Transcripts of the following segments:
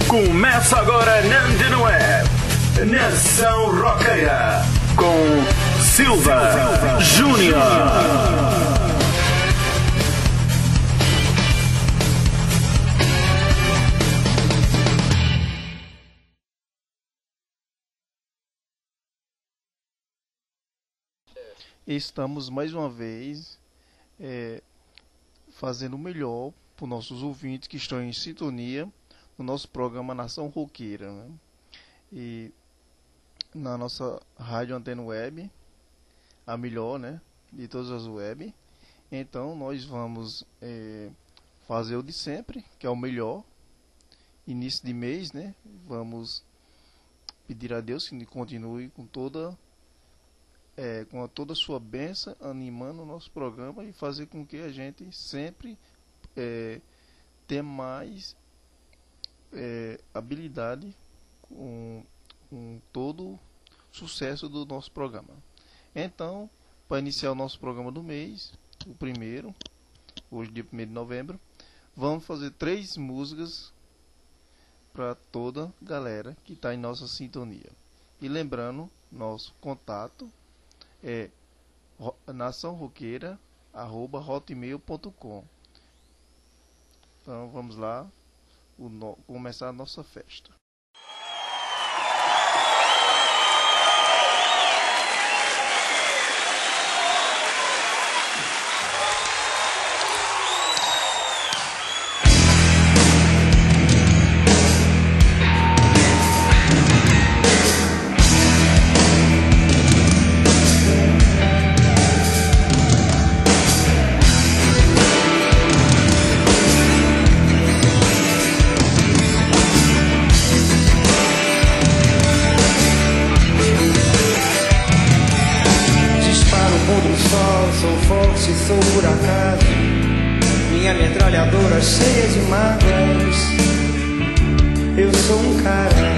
Começa agora na Antena Web, Nação Roqueira, com Silva Júnior. Estamos mais uma vez fazendo o melhor para os nossos ouvintes que estão em sintonia no nosso programa Nação Roqueira, né? E na nossa rádio Antena Web, a melhor, né, de todas as web. Então nós vamos fazer o de sempre, que é o melhor, início de mês, né? Vamos pedir a Deus que continue com toda a sua bênção, animando o nosso programa e fazer com que a gente sempre tenha mais habilidade com todo o sucesso do nosso programa. Então, para iniciar o nosso programa do mês, o primeiro, hoje dia 1º de novembro, vamos fazer 3 músicas para toda a galera que está em nossa sintonia. E lembrando, nosso contato é naçãoroqueira@hotmail.com. Então vamos lá, começar a nossa festa. Sou por acaso, minha metralhadora cheia de mágoas. Eu sou um cara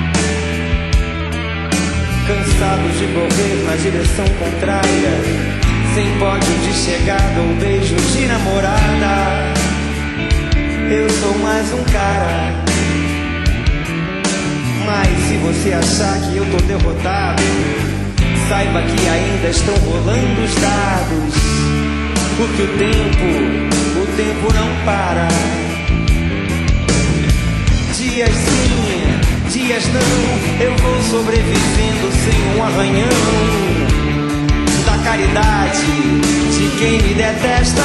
cansado de correr na direção contrária, sem pódio de chegada ou beijo de namorada. Eu sou mais um cara. Mas se você achar que eu tô derrotado, saiba que ainda estão rolando os dados. Porque o tempo não para. Dias sim, dias não, eu vou sobrevivendo sem um arranhão da caridade de quem me detesta.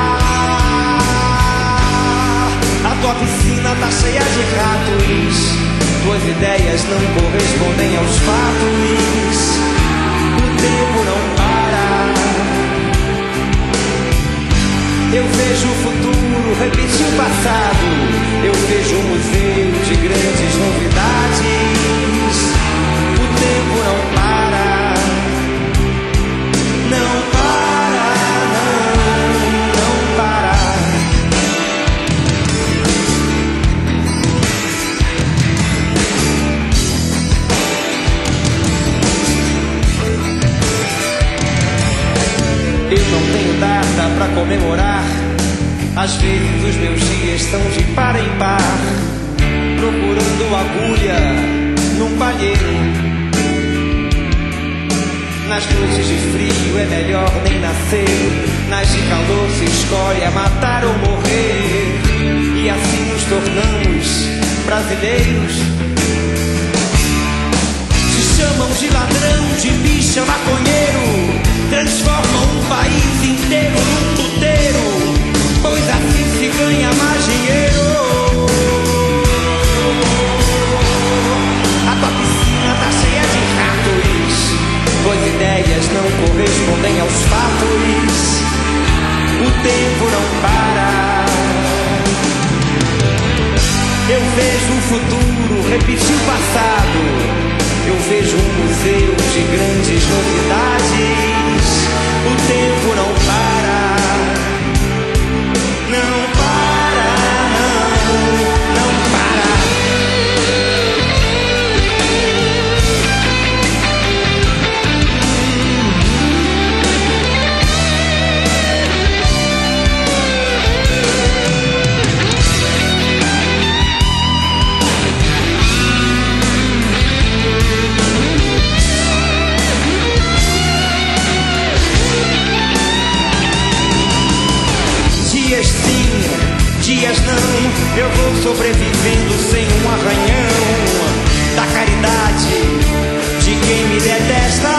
A tua piscina tá cheia de ratos, tuas ideias não correspondem aos fatos. O tempo não para. Eu vejo o futuro repetir o passado. Eu vejo um museu de grandes novidades. O tempo não para. Não para, não para. Eu não tenho data pra comemorar. Às vezes os meus dias estão de par em par, procurando agulha num palheiro. Nas noites de frio é melhor nem nascer, nas de calor se escolhe a matar ou morrer. E assim nos tornamos brasileiros. Se chamam de ladrão, de bicha, maconheiro, transformam um país inteiro num puteiro, pois assim se ganha mais dinheiro. A tua piscina tá cheia de ratos, tuas ideias não correspondem aos fatos. O tempo não para. Eu vejo o futuro repetir o passado. Eu vejo um museu de grandes novidades. O tempo não para. Não para, não para. vivendo sem um arranhão da caridade de quem me detesta.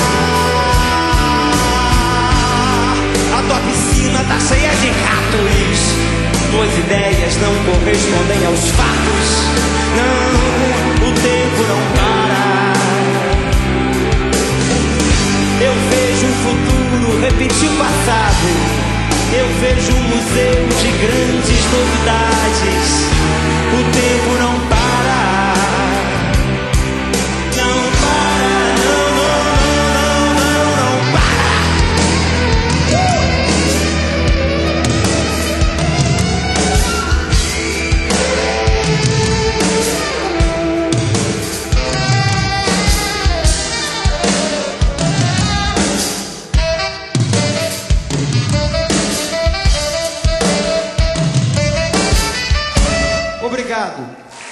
A tua piscina tá cheia de ratos, tuas ideias não correspondem aos fatos. Não, o tempo não para. Eu vejo o futuro repetir o passado. Eu vejo um museu de grandes novidades. O tempo não para. Não para, não, não, não, não para. Obrigado.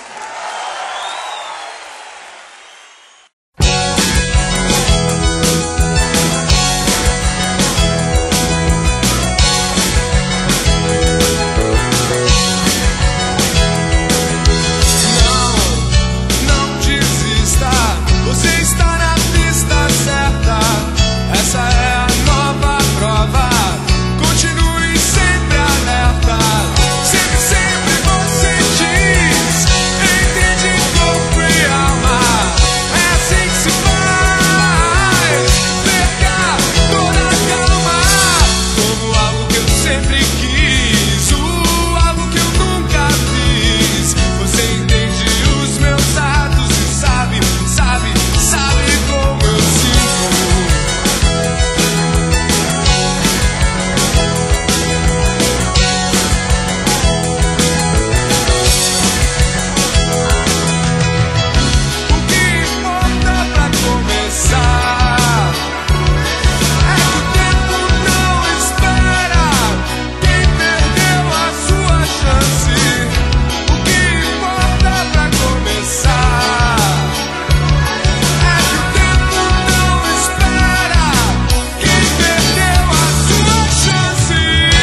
Não desista, você está na pista certa. Essa é a nova prova. Continue sempre alerta. Sempre, sempre você diz: entre de corpo e alma. É assim que se faz. Perca toda a calma. Como algo que eu sempre quis, algo que eu nunca fiz. Você entende os meus atos e sabe, sabe, sabe como eu sinto. O que importa pra começar é que o tempo não espera quem perdeu a sua chance. O que importa pra começar é que o tempo não espera quem perdeu a sua chance.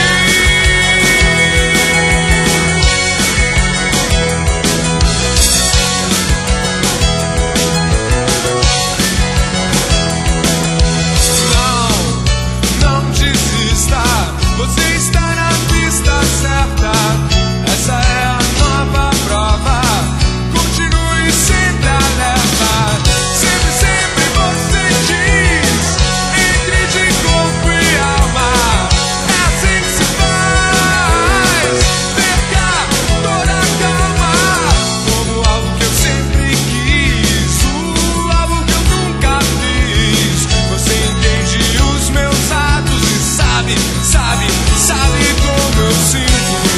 Não desista, você está na pista certa. Essa é a nova prova. Continue sempre alerta. Sempre, sempre você diz: entre de corpo e alma. É assim que se faz. Perca toda a calma. Como algo que eu sempre quis, algo que eu nunca fiz. Você entende os meus atos e sabe, sabe, sabe como eu sinto.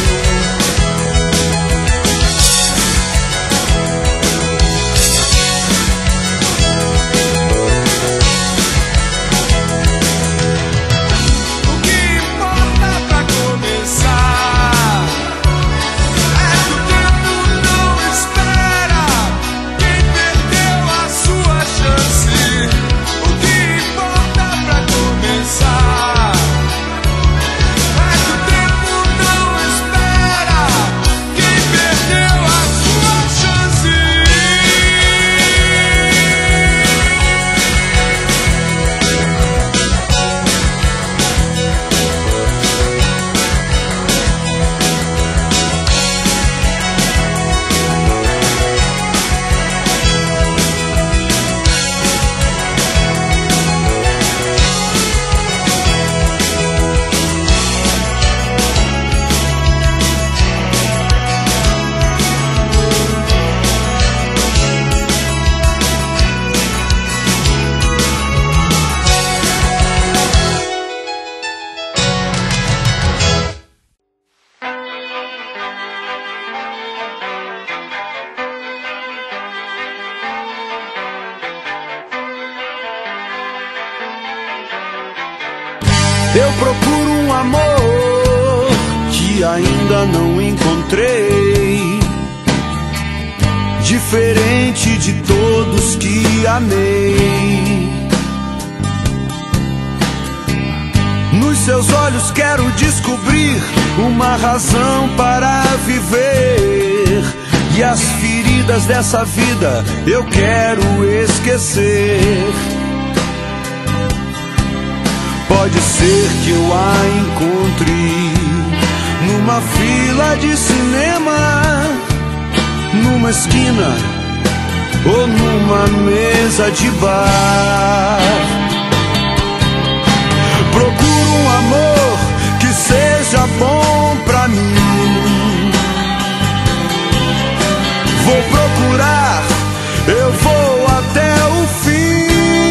O que importa pra começar é que o tempo não espera quem perdeu a sua chance. O que importa pra começar é que o tempo não espera quem perdeu a sua chance. Eu procuro um amor que ainda não encontrei, diferente de todos que amei. Nos seus olhos quero descobrir uma razão para viver. E as feridas dessa vida eu quero esquecer. Pode ser que eu a encontre numa fila de cinema, numa esquina ou numa mesa de bar. Procuro um amor que seja bom pra mim. Vou procurar, eu vou até o fim.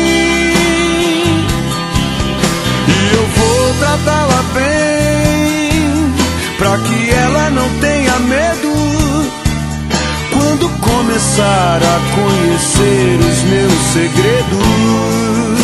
E eu vou tratá-la bem, pra que ela não tenha medo quando começar a conhecer os meus segredos.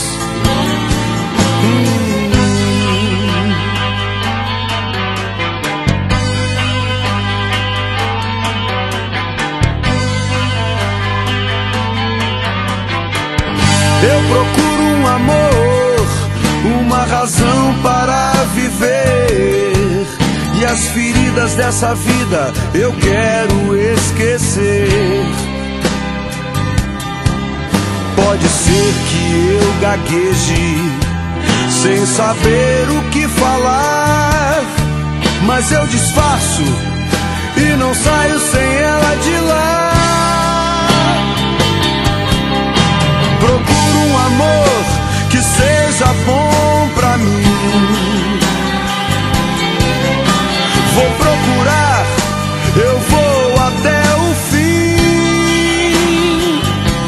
Eu procuro um amor, uma razão para viver. E as feridas dessa vida eu quero esquecer. Pode ser que eu gagueje sem saber o que falar, mas eu disfarço e não saio sem ela de lá. Procuro um amor que seja bom pra mim. Vou procurar, eu vou até o fim.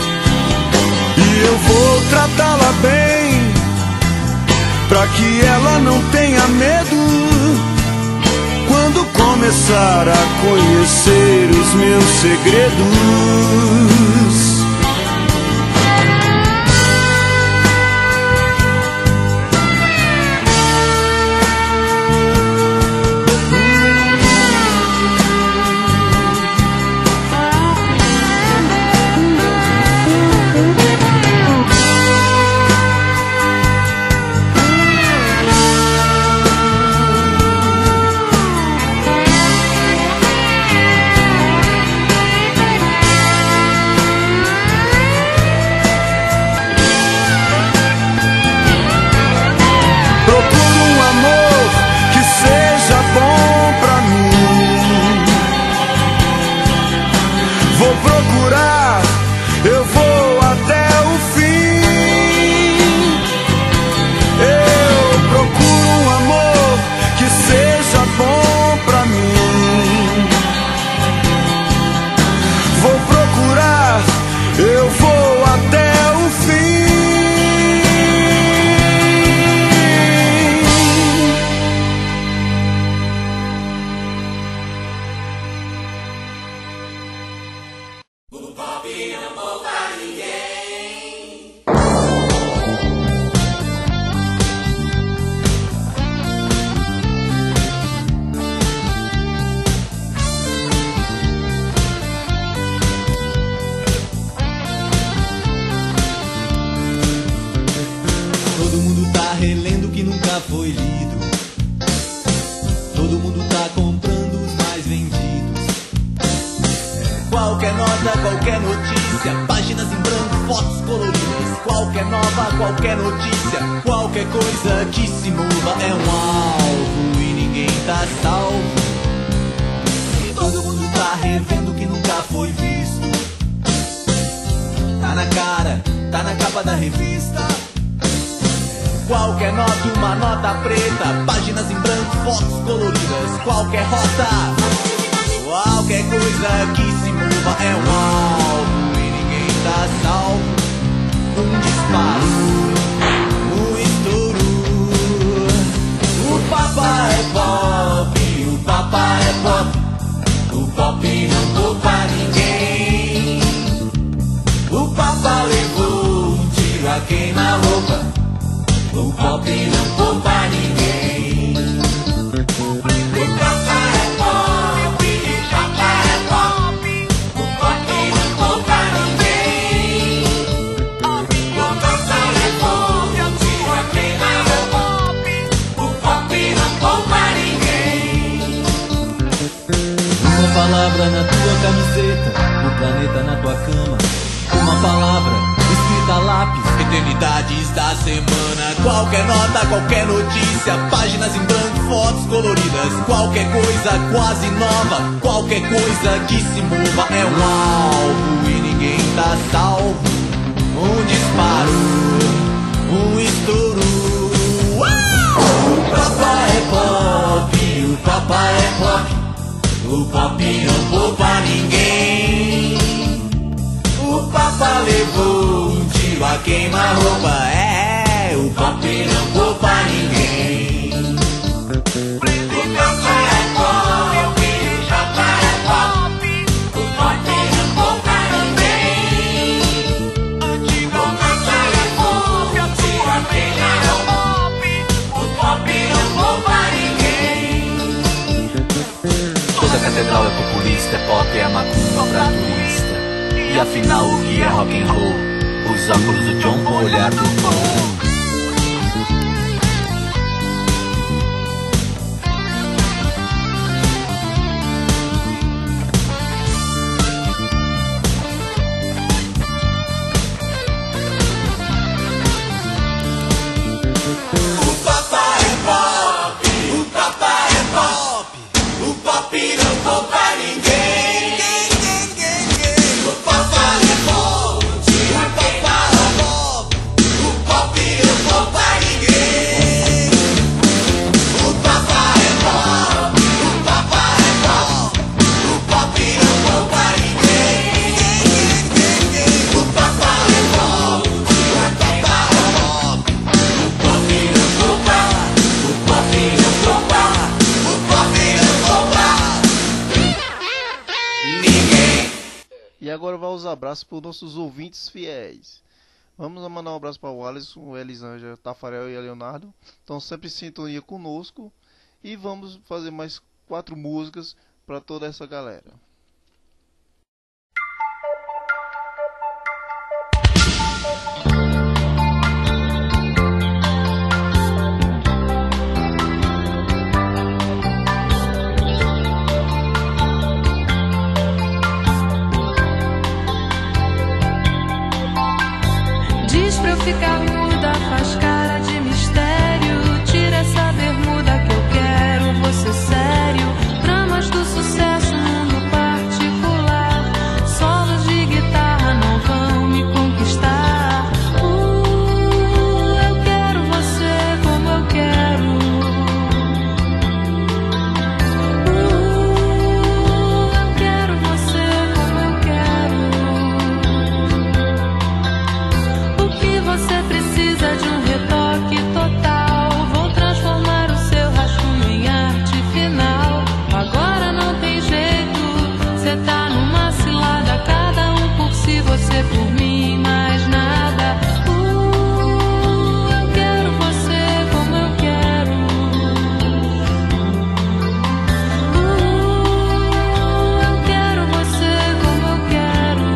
E eu vou tratá-la bem, pra que ela não tenha medo quando começar a conhecer os meus segredos. Foi lido. Todo mundo tá comprando os mais vendidos. Qualquer nota, qualquer notícia, páginas em branco, fotos coloridas. Qualquer nova, qualquer notícia, qualquer coisa que se mova é um alvo e ninguém tá salvo. E todo mundo tá revendo o que nunca foi visto. Tá na cara, tá na capa da revista. Qualquer nota, uma nota preta, páginas em branco, fotos coloridas. Qualquer rota, qualquer coisa que se mova é um alvo e ninguém tá salvo. Um disparo, um estouro. O Papa é pop, o Papa é pop. O pop não poupa ninguém. O Papa levou um tiro a queima-roupa. O pop não poupa ninguém. O Papa é pop, o Papa é pop. camiseta, o planeta na tua cama, uma palavra escrita a lápis, eternidades da semana. Qualquer nota, qualquer notícia, páginas em branco, fotos coloridas. Qualquer coisa quase nova, qualquer coisa que se mova é um alvo e ninguém tá salvo. Um disparo, um estouro. O papai é pop, o papai é pop. O pop não poupa ninguém. O papa levou um tiro a queima-roupa. É, o pop não poupa ninguém. O papa é pop, o papa é pop. O pop não poupa ninguém. O papa levou um tiro a queima-roupa. O pop não poupa ninguém. Toda catedral é populista, é pop, é macumba pra turista. E afinal o que é rock and roll? Os óculos do John com o olhar do Tom. O papai é pop, o papai é pop. O pop não poupa ninguém. E agora vai os abraços para os nossos ouvintes fiéis. Vamos mandar um abraço para o Alisson, o Elisângela, Tafarel e a Leonardo. Estão sempre em sintonia conosco. E vamos fazer mais 4 músicas para toda essa galera. Ficar muda, faz cara de mistério. Tira essa bermuda que eu quero, você sério. Dramas do sucesso, mundo particular. Solos de guitarra não vão me conquistar. Eu quero você como eu quero. Eu quero você como eu quero. Você precisa de um retoque total. Vou transformar o seu rascunho em arte final. Agora não tem jeito, cê tá numa cilada. Cada um por si, você por mim, mais nada. Eu quero você como eu quero. Eu quero você como eu quero.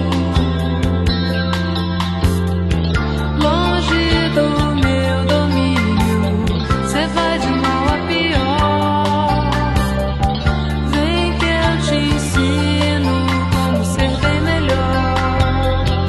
Longe do meu domínio, cê vai de mal a pior. Vem que eu te ensino como ser bem melhor.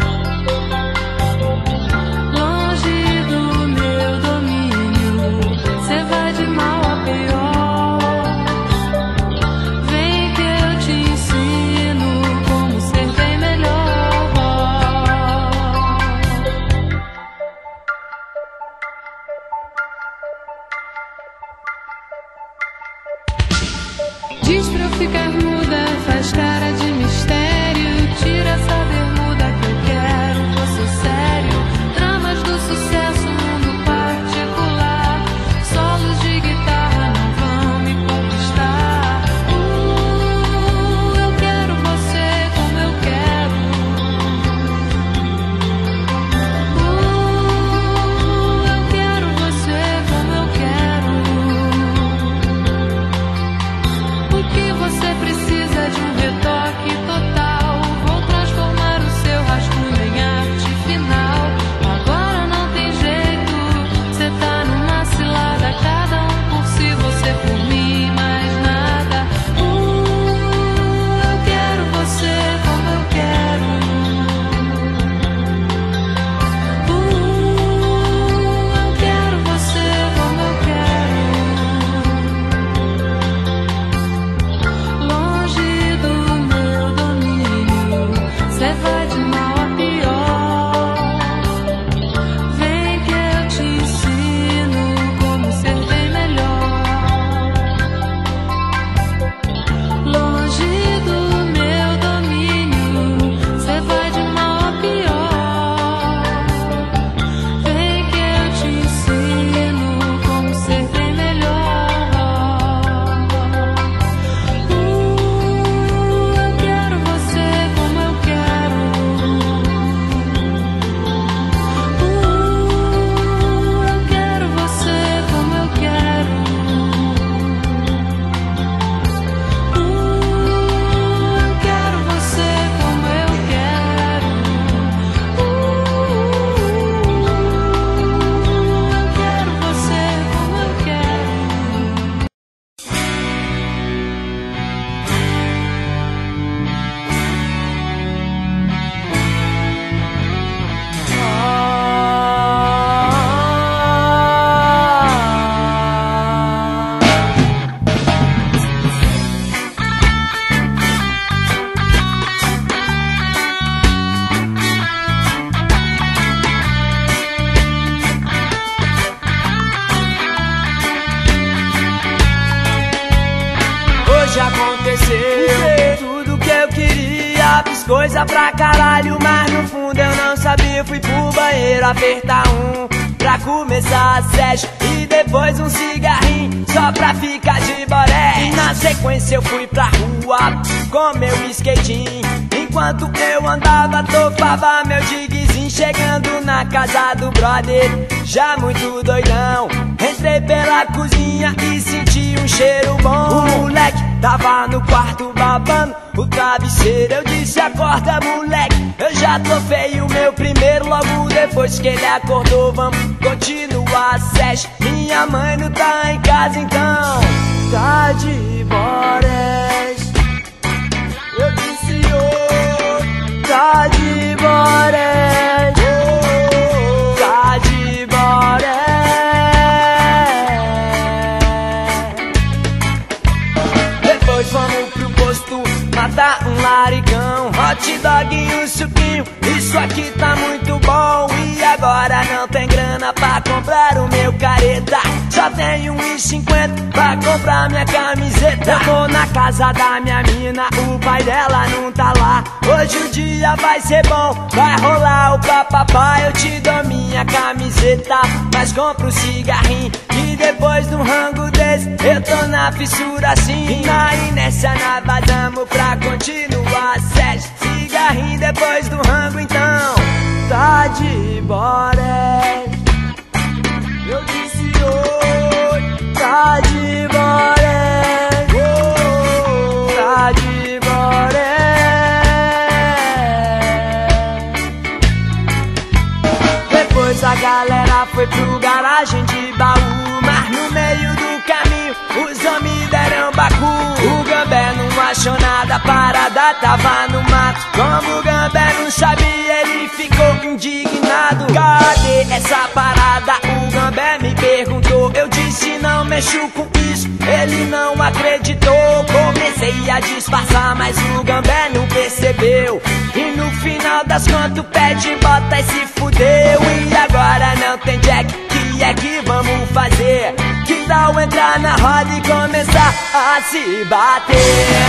coisa pra caralho, mas no fundo eu não sabia. Fui pro banheiro apertar pra começar a session e depois um cigarrinho só pra ficar de boré. E na sequência eu fui pra rua com meu skatinho. Enquanto eu andava, topava meu digzinho. Chegando na casa do brother, já muito doidão, entrei pela cozinha e senti um cheiro bom. O moleque tava no quarto babando o travesseiro. Eu disse: acorda, moleque, eu já tofei o meu primeiro. Logo depois que ele acordou, vamos continuar a session. Minha mãe não tá em casa, então tá de borés. Eu disse: oh, tá de borés, oh, tá de borés. Depois vamos pro posto matar um laricão, hot dog e um suquinho. Isso aqui tá muito bom. E agora não tem grana pra comprar o meu careta, só tenho 1,50 pra comprar minha camiseta. Eu tô na casa da minha mina, o pai dela não tá lá. Hoje o dia vai ser bom, vai rolar o papapá. Eu te dou minha camiseta, mas compro um cigarrinho. E depois de um rango desse, eu tô na fissura assim. E na inércia nós vazamos pra continuar a session. Cigarrinho depois do rango, então tá de boré. Eu disse: oi, tá de boré, oh, tá de boré. Depois a galera foi pro garagem de baú, mas no meio do caminho os homens deram bacu. O Gambé não achou nada, a parada tava no mato. Como o Gambé não sabia, ele ficou indignado. Cadê essa parada? O Gambé me perguntou. Eu disse: não mexo com isso. Ele não acreditou. Comecei a disfarçar, mas o Gambé não percebeu. E no final das contas o pé de bota e se fudeu. E agora não tem jack, que é que vamos fazer? Que tal entrar na roda e começar a se bater?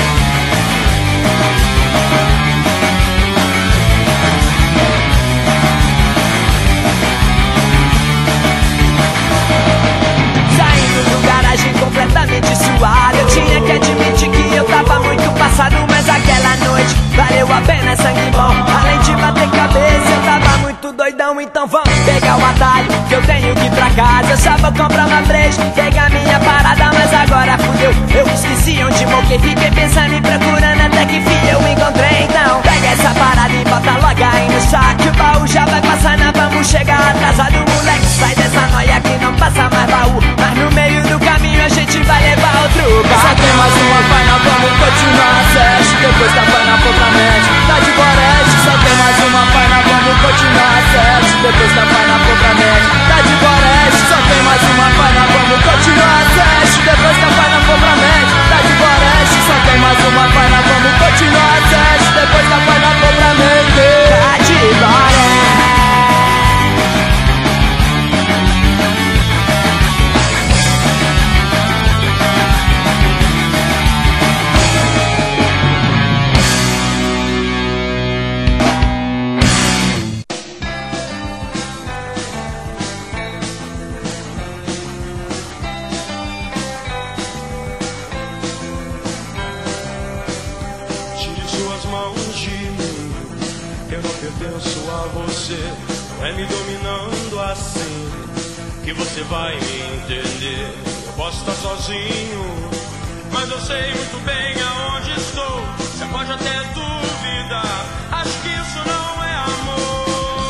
Saindo do garagem completamente suado, eu tinha que admitir que eu tava muito passado. Mas aquela noite valeu a pena, sangue bom. Além de bater cabeça, eu tava muito doidão. Então vamos pegar o atalho, que eu tenho que ir pra casa. Eu só vou comprar uma breja, pegar minha parada. Mas agora fudeu, eu esqueci onde moquei. Fiquei pensando e procurando até que fim eu encontrei. Então pega essa parada e bota logo aí no saco. O baú já vai passar, nós vamos chegar atrasado. Moleque, sai dessa noia que não passa mais baú. Mas no meio do caminho a gente vai levar outro carro. Só tem mais uma final, vamos continuar a session. Depois da final for pra mente, tá de boreste. Só tem mais uma final, vamos continuar a session. Depois da final for pra mente, tá de boreste. Só tem mais uma final, vamos continuar a session. Depois da final for pra mente, tá de boreste. Só tem mais uma final, vamos continuar a session. Depois da final for pra mente, tá de boreste. Não é me dominando assim que você vai me entender. Eu posso estar sozinho, mas eu sei muito bem aonde estou. Você pode até duvidar, acho que isso não é amor.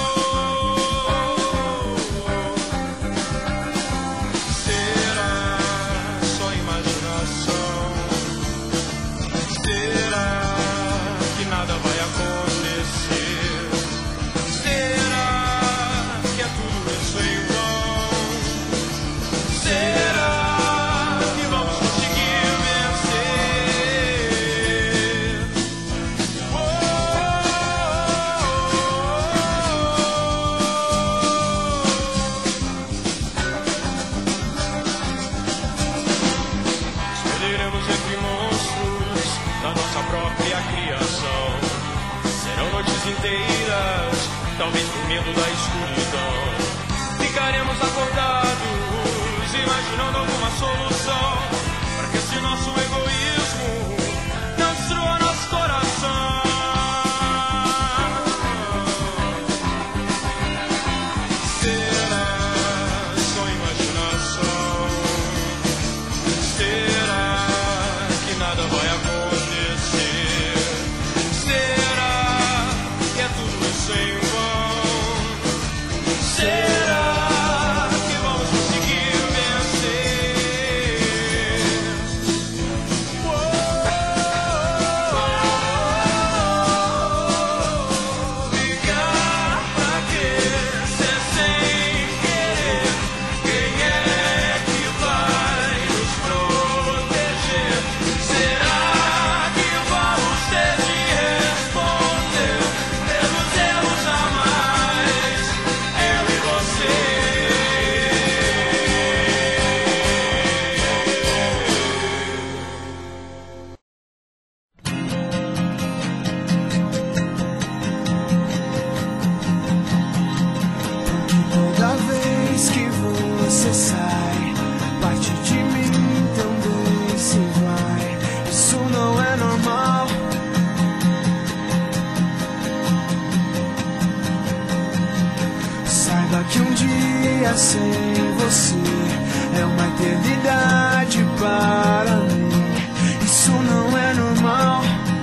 Será só imaginação? Será que nada vai acontecer? Será que vamos conseguir vencer? Oh, fronteiras, talvez por medo da escuridão. Ficaremos acordados, imaginando alguma solução, para que esse nosso egoísmo não destrua nosso coração. Será só imaginação? Será que nada vai acontecer? Será que é tudo isso em vão? Será que vamos conseguir vencer? Ligar pra quê? Ser sem querer. Quem é que vai nos proteger? Será que vamos ter de responder? Pelos erros jamais, eu e você. Toda vez que você sai, parte de mim também se vai. Isso não é normal. Saiba que um dia sem você é uma eternidade para mim. Isso não é normal.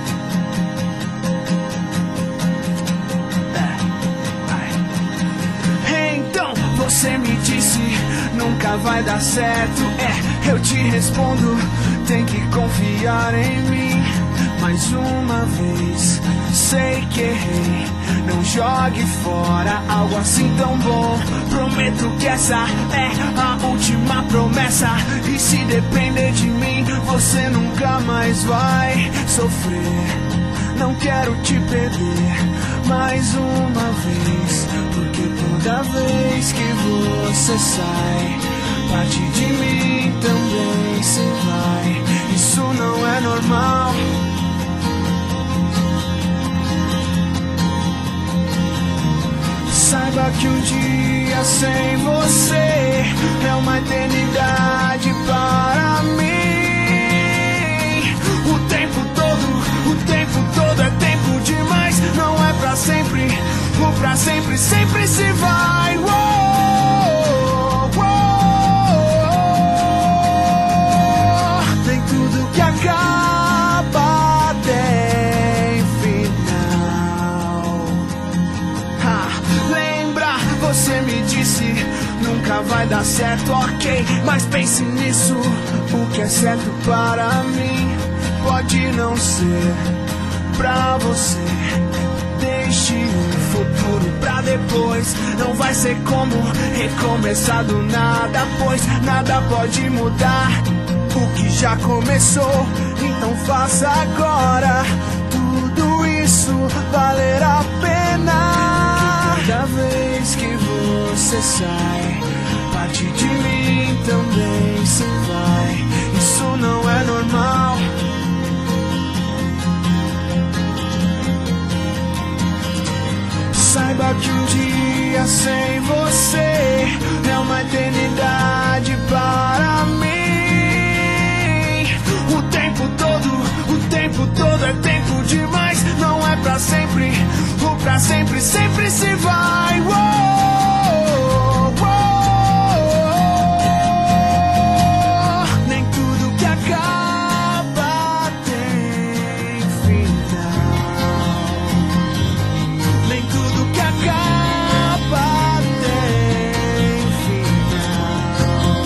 Então você me disse, nunca vai dar certo. Eu te respondo, tem que confiar em mim. Mais uma vez, sei que errei. Não jogue fora algo assim tão bom. Prometo que essa é a última promessa. E se depender de mim, você nunca mais vai sofrer. Não quero te perder mais uma vez, porque toda vez que você sai, parte de mim também se vai. Isso não é normal. Saiba que um dia sem você é uma eternidade para mim. O tempo todo é tempo demais. Não é pra sempre, o pra sempre sempre se vai. Nem tudo que acaba tem final. Lembra, você me disse, nunca vai dar certo, ok. Mas pense nisso, o que é certo para mim pode não ser pra você. Deixe um futuro pra depois. Não vai ser como recomeçar do nada, pois nada pode mudar o que já começou. Então faça agora tudo isso valer a pena. Cada vez que você sai, parte de mim também se vai. Isso não é normal. Saiba que um dia sem você é uma eternidade para mim. O tempo todo é tempo demais. Não é pra sempre, o pra sempre sempre se vai. Nem tudo que acaba tem final. Nem tudo que acaba tem final.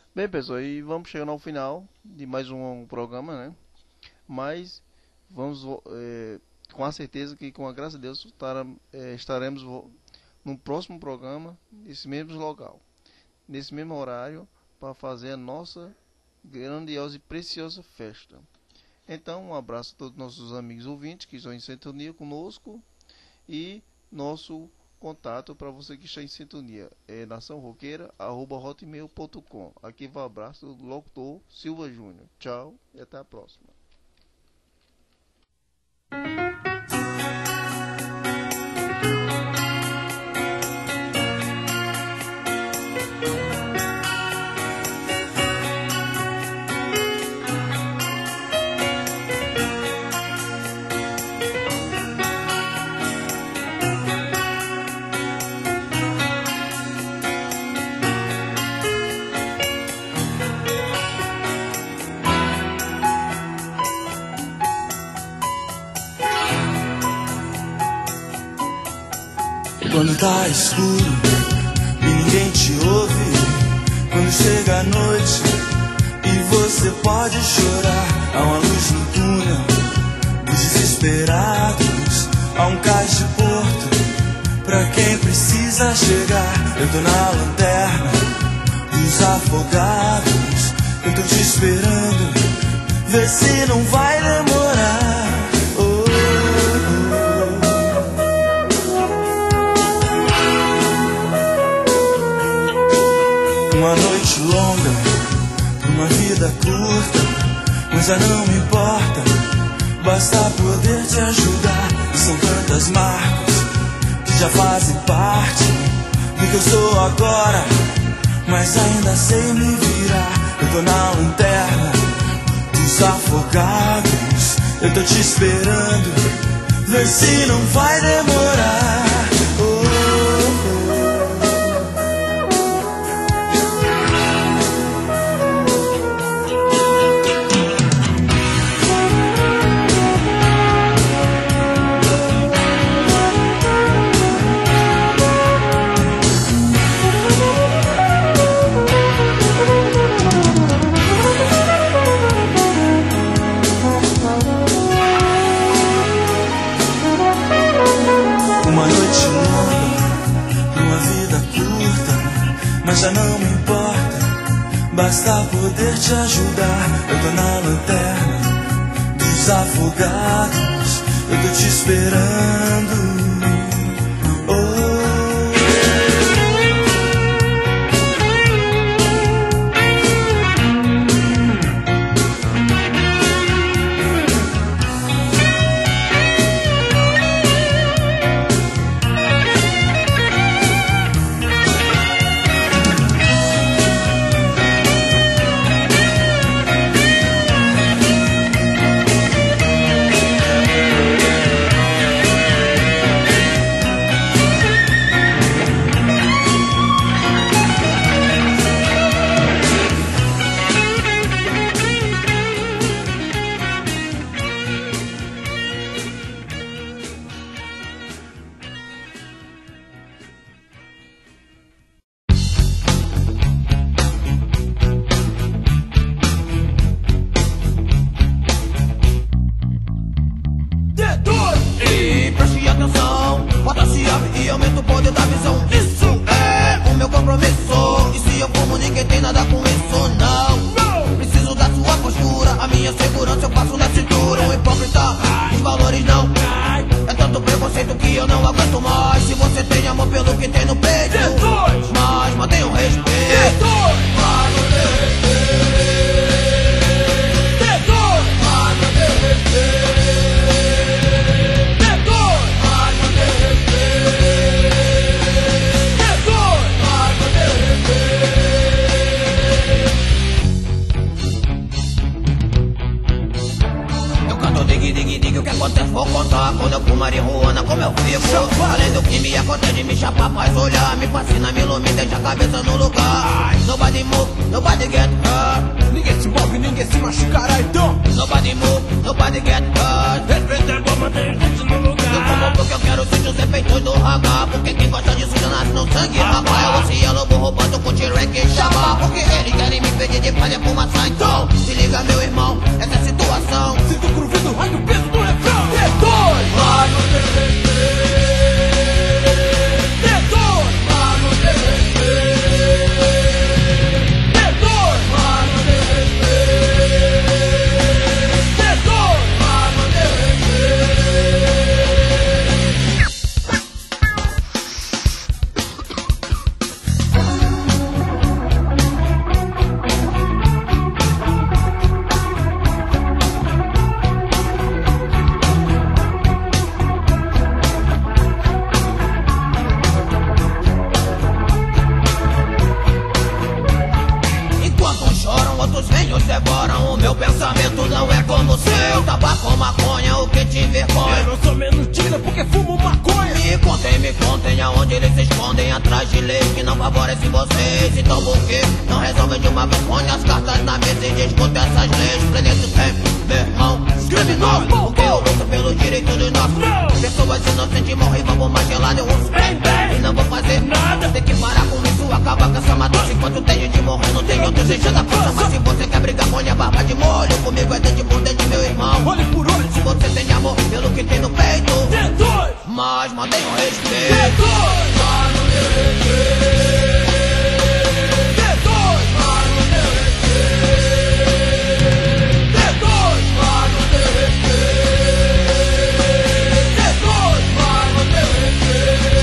Bem, pessoal, e vamos chegando ao final de mais um programa, né? Mas vamos, com a certeza que, com a graça de Deus, estaremos no próximo programa, nesse mesmo local, nesse mesmo horário, para fazer a nossa grandiosa e preciosa festa. Então, um abraço a todos os nossos amigos ouvintes que estão em sintonia conosco, e nosso contato para você que está em sintonia é naçãoroqueira@hotmail.com. Aqui vai o abraço do locutor Silva Júnior. Tchau e até a próxima. Quando tá escuro e ninguém te ouve, quando chega a noite e você pode chorar, há uma luz no túnel dos desesperados, há um cais de porto pra quem precisa chegar. Eu tô na lanterna dos afogados, eu tô te esperando, vê se não vai demorar. Uma noite longa, uma vida curta, mas já não me importa, basta poder te ajudar. E são tantas marcas que já fazem parte do que eu sou agora, mas ainda sei me virar. Eu tô na lanterna dos afogados, eu tô te esperando, vê se não vai demorar. Mas já não me importa, basta poder te ajudar. Eu tô na lanterna dos afogados, eu tô te esperando. Porque quem gosta disso já nasce no sangue, rapaz. Eu vou se eu vou roubando com T-Rex e chapa, porque eles querem me ver Enquanto uns choram, outros vêm os devoram. O meu pensamento não é como o seu. Tabaco, maconha, o que te envergonha? Eu não sou menos digna porque fumo maconha. Me contem aonde eles se escondem. Atrás de leis que não favorecem vocês. Então por que não resolvem de uma vez? Põe as cartas na mesa e discute essas leis. Presidente sempre, meu irmão, criminoso. Porque eu luto pelo direito de nós. Pessoas inocentes morrem, vamos mais gelado. Eu uso bem, e não vou fazer nada. Tem que parar com isso, acabar com essa matança. Enquanto tem gente morrendo, tem outros deixando a força. Mas se você quer brigar, põe a barba de molho. Comigo é dente por dente, meu irmão. Olho por olho. Se você tem amor pelo que tem no peito, D2, mas mantenha o respeito. D2, vai no meu respeito. D2, vai no meu respeito. D2, vai no meu respeito. D2, vai no meu respeito.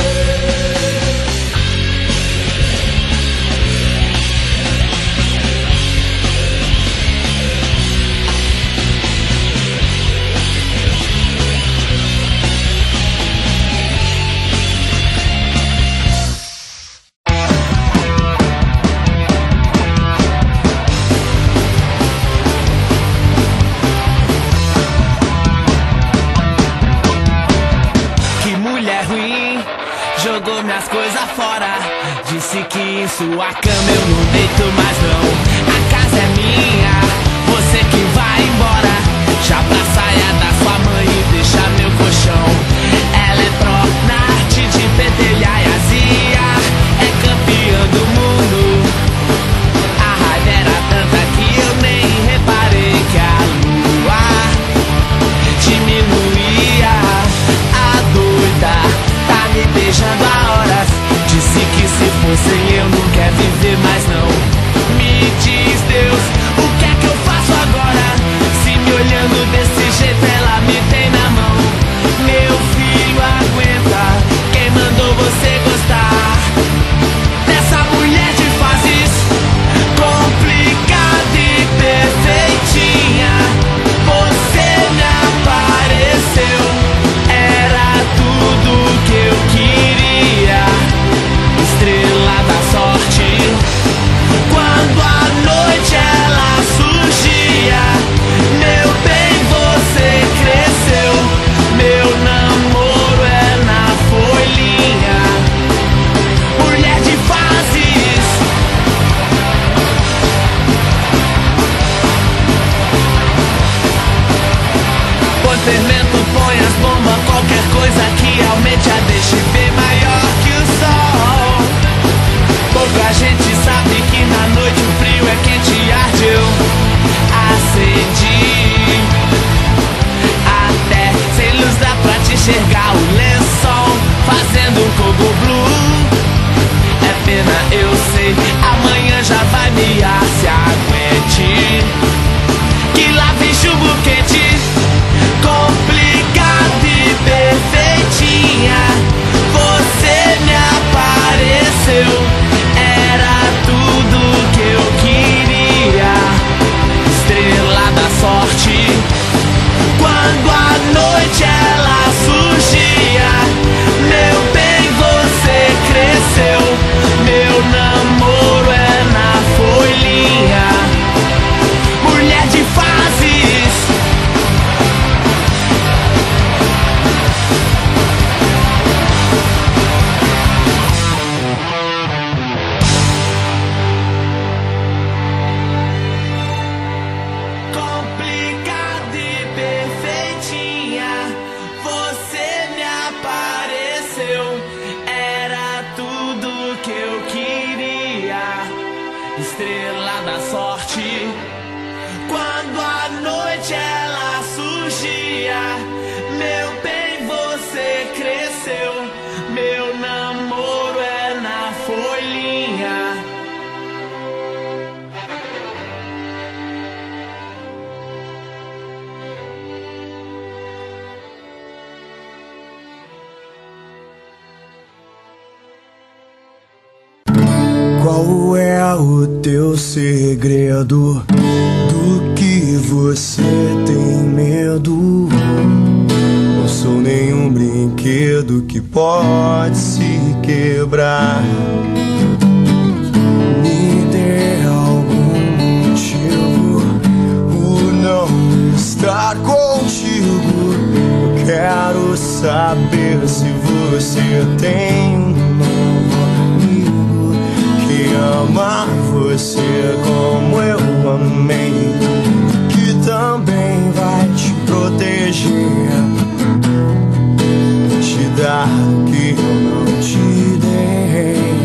Jogou minhas coisas fora. Disse que em sua cama eu não deito mais não. A casa é minha, você que vai embora. Já pra saia da sua mãe e deixa meu colchão. Ela é pró na arte de pentelhar e azia. É campeã do mundo. A raiva era tanta que eu nem reparei que a lua diminuía. A doida tá me beijando há horas. Disse que se fosse eu não quer viver mais não. Me diz Deus, o que é que eu faço agora? Se me olhando desse jeito ela me tem na mão. Meu filho aguenta, quem mandou você gostar dessa mulher de fases complicada e perfeitinha? Você me apareceu, era tudo que eu queria, estrela da sorte. Quando a noite ela surgia, meu bem, você cresceu. Meu namoro é na folhinha, mulher de fases. Põe fermento, põe as bombas, qualquer coisa que aumente a deixe bem maior que o sol. Pouca gente sabe que na noite o frio é quente, arde, eu acendi. Até sem luz dá pra te enxergar o lençol fazendo um coco blue. É pena, eu sei, amanhã já vai me se aguente. Que lá vem chumbo quente, complicada e perfeitinha. Você me apareceu, era tudo que eu queria, estrela da sorte. Quando a noite ela surgia, meu bem, você cresceu. Meu namoro é na folhinha, mulher de fases. Complicada e perfeitinha, você me apareceu, era tudo que eu queria, estrela da sorte. Quando a noite ela surgia, meu bem, você cresceu. Meu namoro é na folhinha. Qual é o teu segredo? Do que você tem medo? Não sou nenhum brinquedo que pode se quebrar. Me dê algum você tem um novo amigo que ama você como eu amei, que também vai te proteger, te dar o que eu não te dei.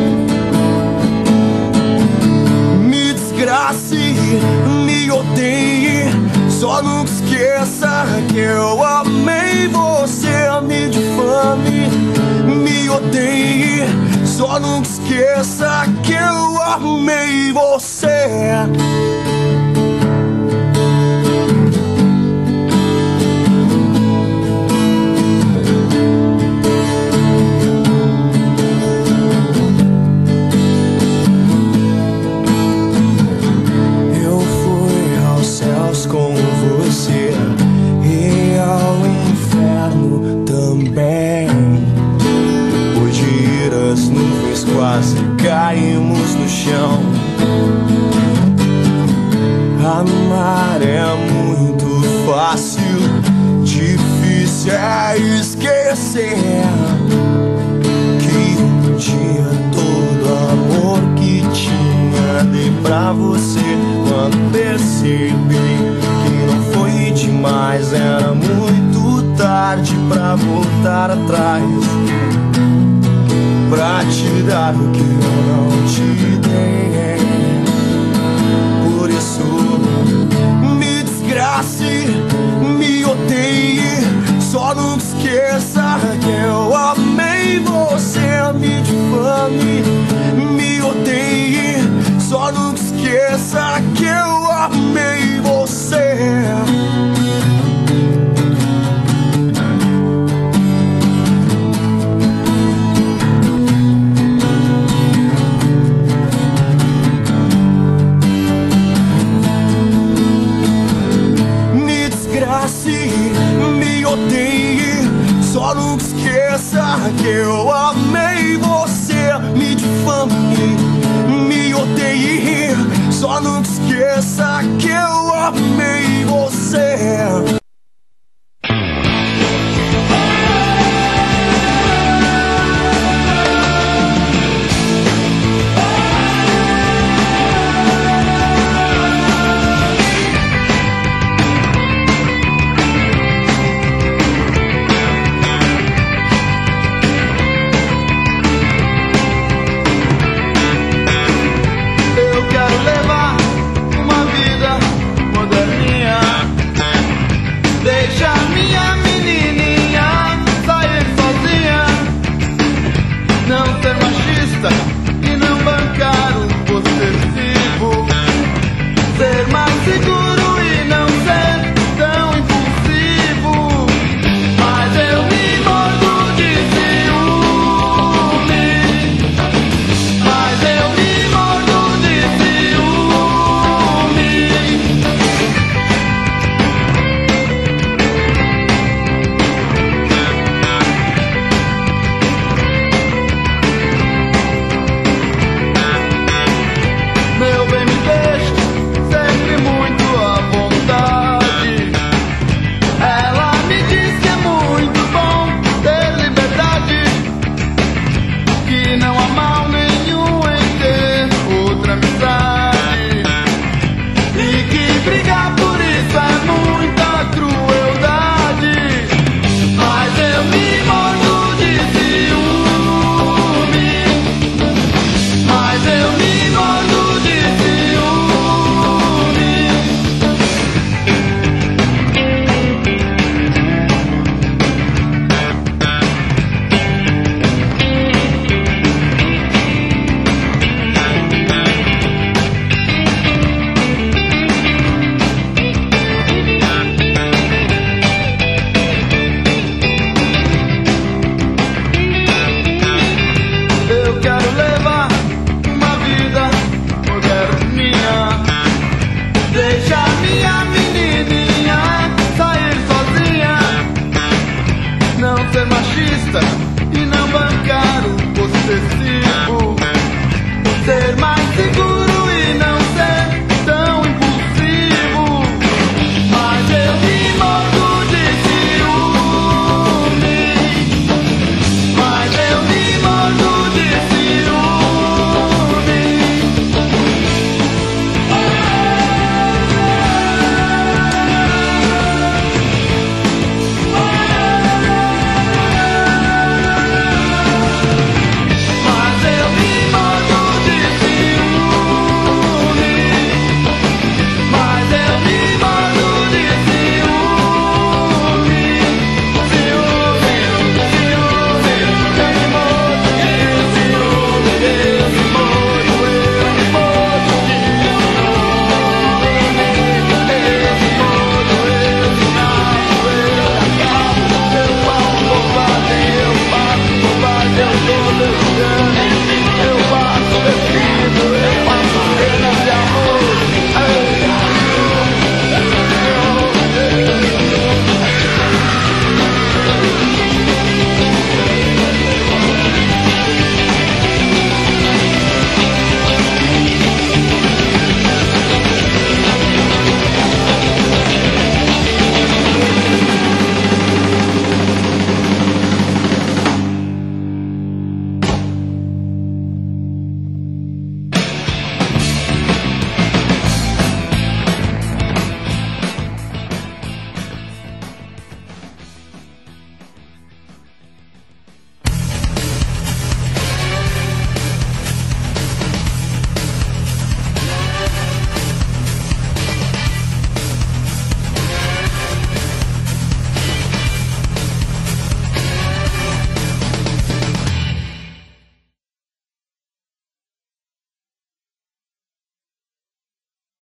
Me desgrace, me odeie, só nunca esqueça que eu amei você. Me difame, me odeie, só nunca esqueça que eu amei você. Eu fui aos céus com você e ao inferno também. Depois de ir as nuvens quase caímos no chão. Amar é muito fácil, difícil é esquecer que um dia todo amor que tinha dei pra você. Quando percebi que não foi demais, era muito tarde pra voltar atrás, pra te dar o que eu não te dei. Por isso, me desgrace, me odeie, só nunca esqueça que eu amei você. Me difame, me odeie, só nunca esqueça que eu amei você. Me desgrace, me odeie, só nunca esqueça que eu amei você. Me difame, me odeie, só nunca esqueça que eu amei você.